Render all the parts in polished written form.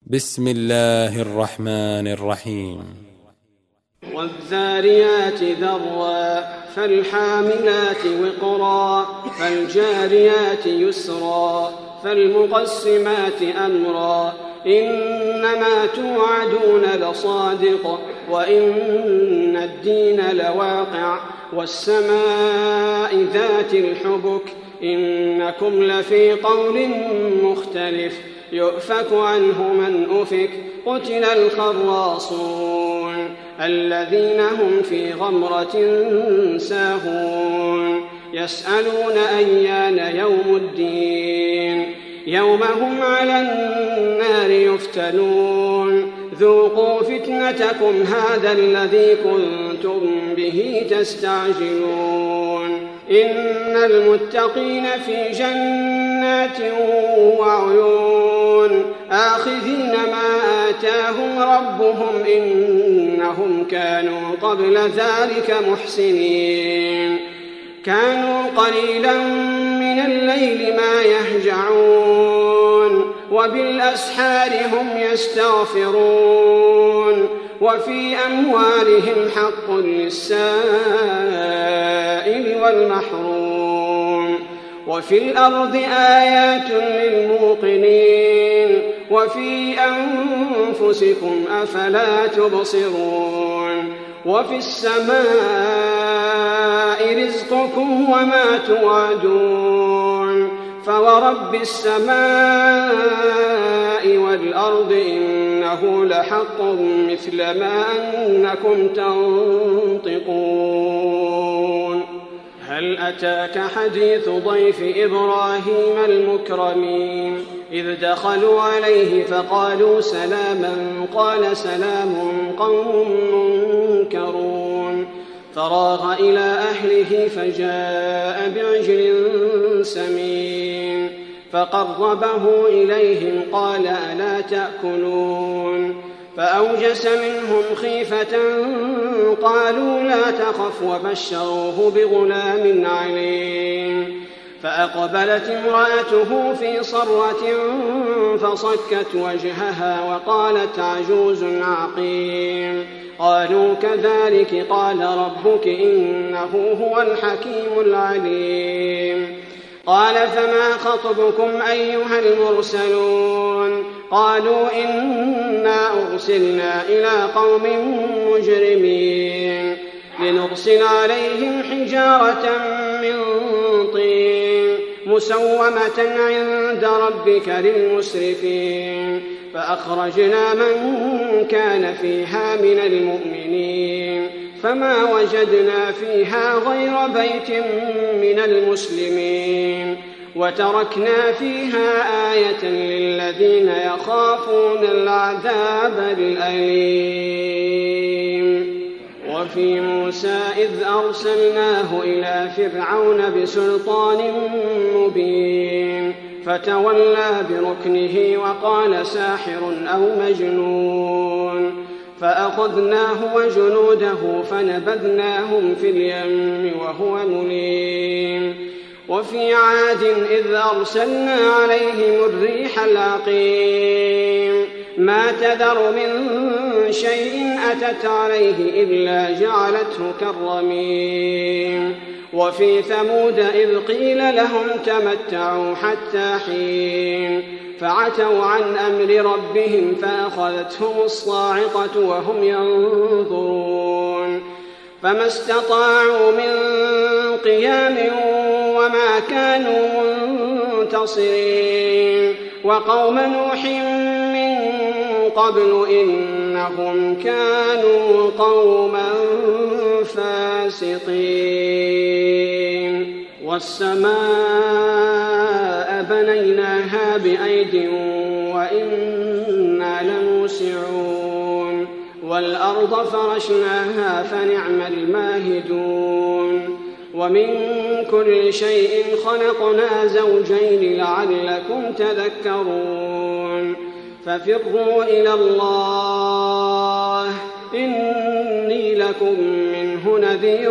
بسم الله الرحمن الرحيم. والذاريات ذروا فالحاملات وقرا فالجاريات يسرا فالمقسمات أمرا إنما توعدون لصادق وإن الدين لواقع والسماء ذات الحبك إنكم لفي قول مختلف يؤفك عنه من أفك قتل الخراصون الذين هم في غمرة ساهون يسألون أيان يوم الدين يوم هم على النار يفتنون ذوقوا فتنتكم هذا الذي كنتم به تستعجلون إن المتقين في جنات وعيون آخذين ما آتاهم ربهم إنهم كانوا قبل ذلك محسنين كانوا قليلا من الليل ما يهجعون وبالأسحار هم يستغفرون وفي أموالهم حق للسائل والمحروم وفي الأرض آيات للموقنين وفي أنفسكم أفلا تبصرون وفي السماء رزقكم وما توعدون فورب السماء والأرض إنه لحق مثل ما أنكم تنطقون هل أتاك حديث ضيف إبراهيم المكرمين إذ دخلوا عليه فقالوا سلاما قال سلام قوم منكرون فراغ إلى أهله فجاء بعجل سمين فقربه إليهم قال ألا تأكلون فأوجس منهم خيفة قالوا لا تخف وبشروه بغلام عليم فأقبلت امرأته في صرة فصكت وجهها وقالت عجوز عقيم قالوا كذلك قال ربك إنه هو الحكيم العليم قال فما خطبكم أيها المرسلون قالوا إنا أرسلنا إلى قوم مجرمين لنرسل عليهم حجارة من طين مسومة عند ربك للمسرفين فأخرجنا من كان فيها من المؤمنين فما وجدنا فيها غير بيت من المسلمين وتركنا فيها آية للذين يخافون العذاب الأليم وفي موسى إذ أرسلناه إلى فرعون بسلطان مبين فتولى بركنه وقال ساحر أو مجنون فأخذناه وجنوده فنبذناهم في اليم وهو مليم وفي عاد إذ أرسلنا عليهم الريح العقيم ما تذر من شيء أتت عليه إلا جعلته كالرميم وفي ثمود إذ قيل لهم تمتعوا حتى حين فعتوا عن أمر ربهم فأخذتهم الصاعقة وهم ينظرون فما استطاعوا من قيام وما كانوا منتصرين وقوم نوح من قبل إنهم كانوا قوما فاسقين والسماء بنيناها بأيد وإنا لموسعون والأرض فرشناها فنعم الماهدون ومن كل شيء خلقنا زوجين لعلكم تذكرون ففروا إلى الله إني لكم منه نذير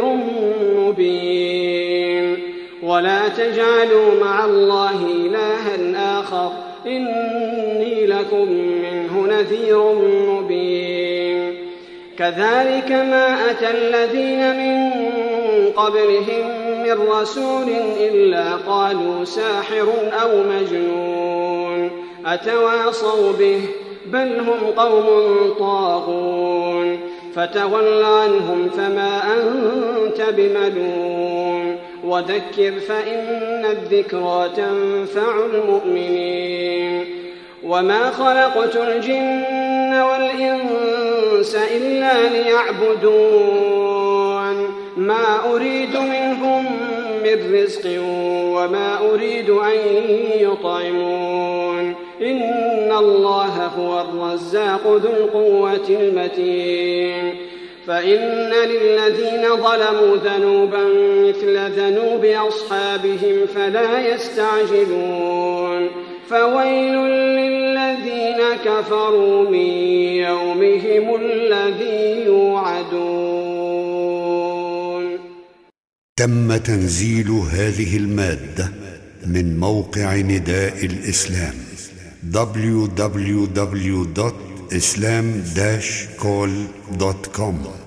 مبين ولا تجعلوا مع الله إلها آخر إني لكم منه نذير مبين كذلك ما أتى الذين من قبلهم من رسول إلا قالوا ساحر أو مجنون أتواصوا به بل هم قوم طاغون فتول عنهم فما أنت بملوم وذكر فإن الذكرى تنفع المؤمنين وما خلقت الجن والإنس إلا ليعبدون ما أريد منهم من رزق وما أريد أن يطعمون إن الله هو الرزاق ذو القوة المتين فإن للذين ظلموا ذنوبا مثل ذنوب أصحابهم فلا يستعجلون فويل للذين كفروا من يومهم الذي يوعدون. تم تنزيل هذه المادة من موقع نداء الإسلام www.islam-call.com